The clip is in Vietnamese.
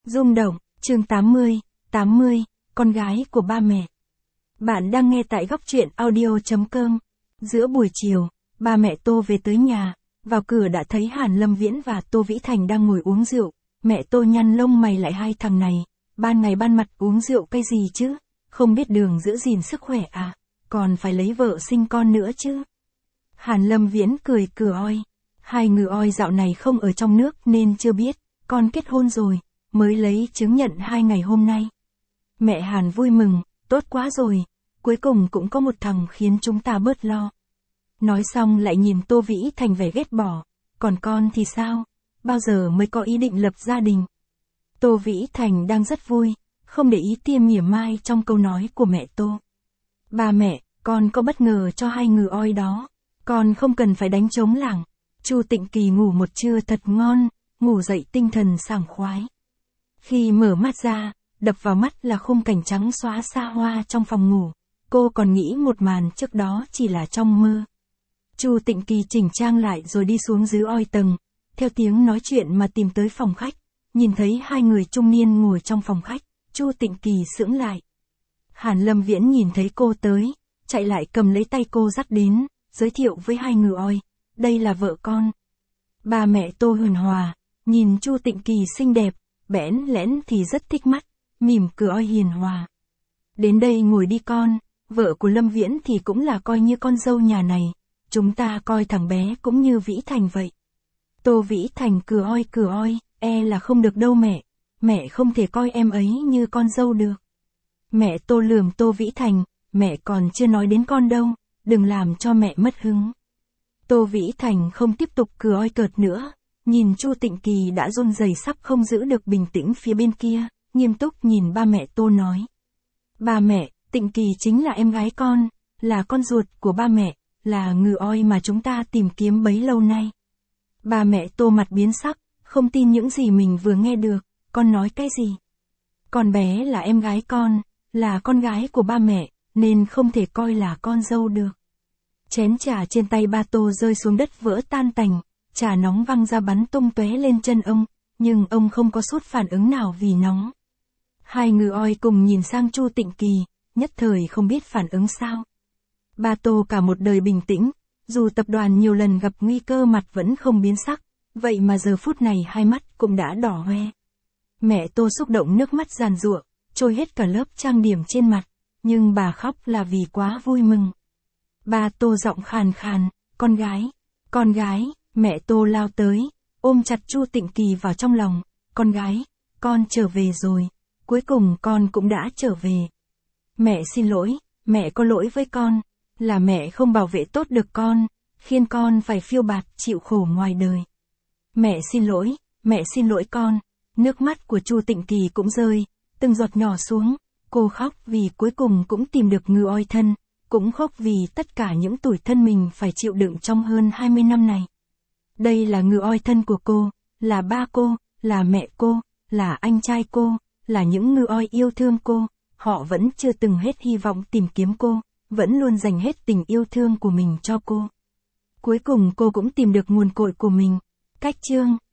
Rung động, chương 80, con gái của ba mẹ. Bạn đang nghe tại góc truyện audio.com. Giữa buổi chiều, ba mẹ Tô về tới nhà, vào cửa đã thấy Hàn Lâm Viễn và Tô Vĩ Thành đang ngồi uống rượu. Mẹ Tô nhăn lông mày lại, hai thằng này, ban ngày ban mặt uống rượu cái gì chứ, không biết đường giữ gìn sức khỏe à, còn phải lấy vợ sinh con nữa chứ. Hàn Lâm Viễn cười oi, hai người oi dạo này không ở trong nước nên chưa biết, con kết hôn rồi, mới lấy chứng nhận 2 ngày hôm nay. Mẹ Hàn vui mừng, tốt quá rồi, cuối cùng cũng có một thằng khiến chúng ta bớt lo. Nói xong lại nhìn Tô Vĩ Thành vẻ ghét bỏ, còn con thì sao, bao giờ mới có ý định lập gia đình. Tô Vĩ Thành đang rất vui, không để ý tia mỉa mai trong câu nói của mẹ Tô. Ba mẹ, con có bất ngờ cho hai người oi đó, con không cần phải đánh trống lảng. Chu Tịnh Kỳ ngủ một trưa thật ngon, ngủ dậy tinh thần sảng khoái. Khi mở mắt ra, đập vào mắt là khung cảnh trắng xóa xa hoa trong phòng ngủ. Cô còn nghĩ một màn trước đó chỉ là trong mơ. Chu Tịnh Kỳ chỉnh trang lại rồi đi xuống dưới oi tầng, theo tiếng nói chuyện mà tìm tới phòng khách. Nhìn thấy hai người trung niên ngồi trong phòng khách, Chu Tịnh Kỳ sững lại. Hàn Lâm Viễn nhìn thấy cô tới, chạy lại cầm lấy tay cô dắt đến, giới thiệu với hai người oi, đây là vợ con. Ba mẹ Tô hiền hòa, nhìn Chu Tịnh Kỳ xinh đẹp, bẽn lẽn thì rất thích mắt, mỉm cười oi hiền hòa. Đến đây ngồi đi con, vợ của Lâm Viễn thì cũng là coi như con dâu nhà này, chúng ta coi thằng bé cũng như Vĩ Thành vậy. Tô Vĩ Thành cười oi, là không được đâu mẹ không thể coi em ấy như con dâu được. Mẹ Tô lườm Tô Vĩ Thành, mẹ còn chưa nói đến con đâu, đừng làm cho mẹ mất hứng. Tô Vĩ Thành không tiếp tục cười oi cợt nữa, nhìn Chu Tịnh Kỳ đã run rẩy sắp không giữ được bình tĩnh phía bên kia, nghiêm túc nhìn ba mẹ Tô nói. Ba mẹ, Tịnh Kỳ chính là em gái con, là con ruột của ba mẹ, là người oi mà chúng ta tìm kiếm bấy lâu nay. Ba mẹ Tô mặt biến sắc, không tin những gì mình vừa nghe được, con nói cái gì? Con bé là em gái con, là con gái của ba mẹ, nên không thể coi là con dâu được. Chén trà trên tay ba Tô rơi xuống đất vỡ tan tành, trà nóng văng ra bắn tung tóe lên chân ông, nhưng ông không có chút phản ứng nào vì nóng. Hai người oi cùng nhìn sang Chu Tịnh Kỳ, nhất thời không biết phản ứng sao. Ba Tô cả một đời bình tĩnh, dù tập đoàn nhiều lần gặp nguy cơ mặt vẫn không biến sắc, vậy mà giờ phút này hai mắt cũng đã đỏ hoe. Mẹ Tô xúc động nước mắt giàn giụa, trôi hết cả lớp trang điểm trên mặt, nhưng bà khóc là vì quá vui mừng. Ba Tô giọng khàn khàn, con gái, mẹ Tô lao tới, ôm chặt Chu Tịnh Kỳ vào trong lòng, con gái, con trở về rồi, cuối cùng con cũng đã trở về. Mẹ xin lỗi, mẹ có lỗi với con, là mẹ không bảo vệ tốt được con, khiến con phải phiêu bạt chịu khổ ngoài đời. Mẹ xin lỗi con, nước mắt của Chu Tịnh Kỳ cũng rơi, từng giọt nhỏ xuống, cô khóc vì cuối cùng cũng tìm được người oi thân, cũng khóc vì tất cả những tủi thân mình phải chịu đựng trong hơn 20 năm này. Đây là người oi thân của cô, là ba cô, là mẹ cô, là anh trai cô, là những người oi yêu thương cô, họ vẫn chưa từng hết hy vọng tìm kiếm cô, vẫn luôn dành hết tình yêu thương của mình cho cô. Cuối cùng cô cũng tìm được nguồn cội của mình. Cách chương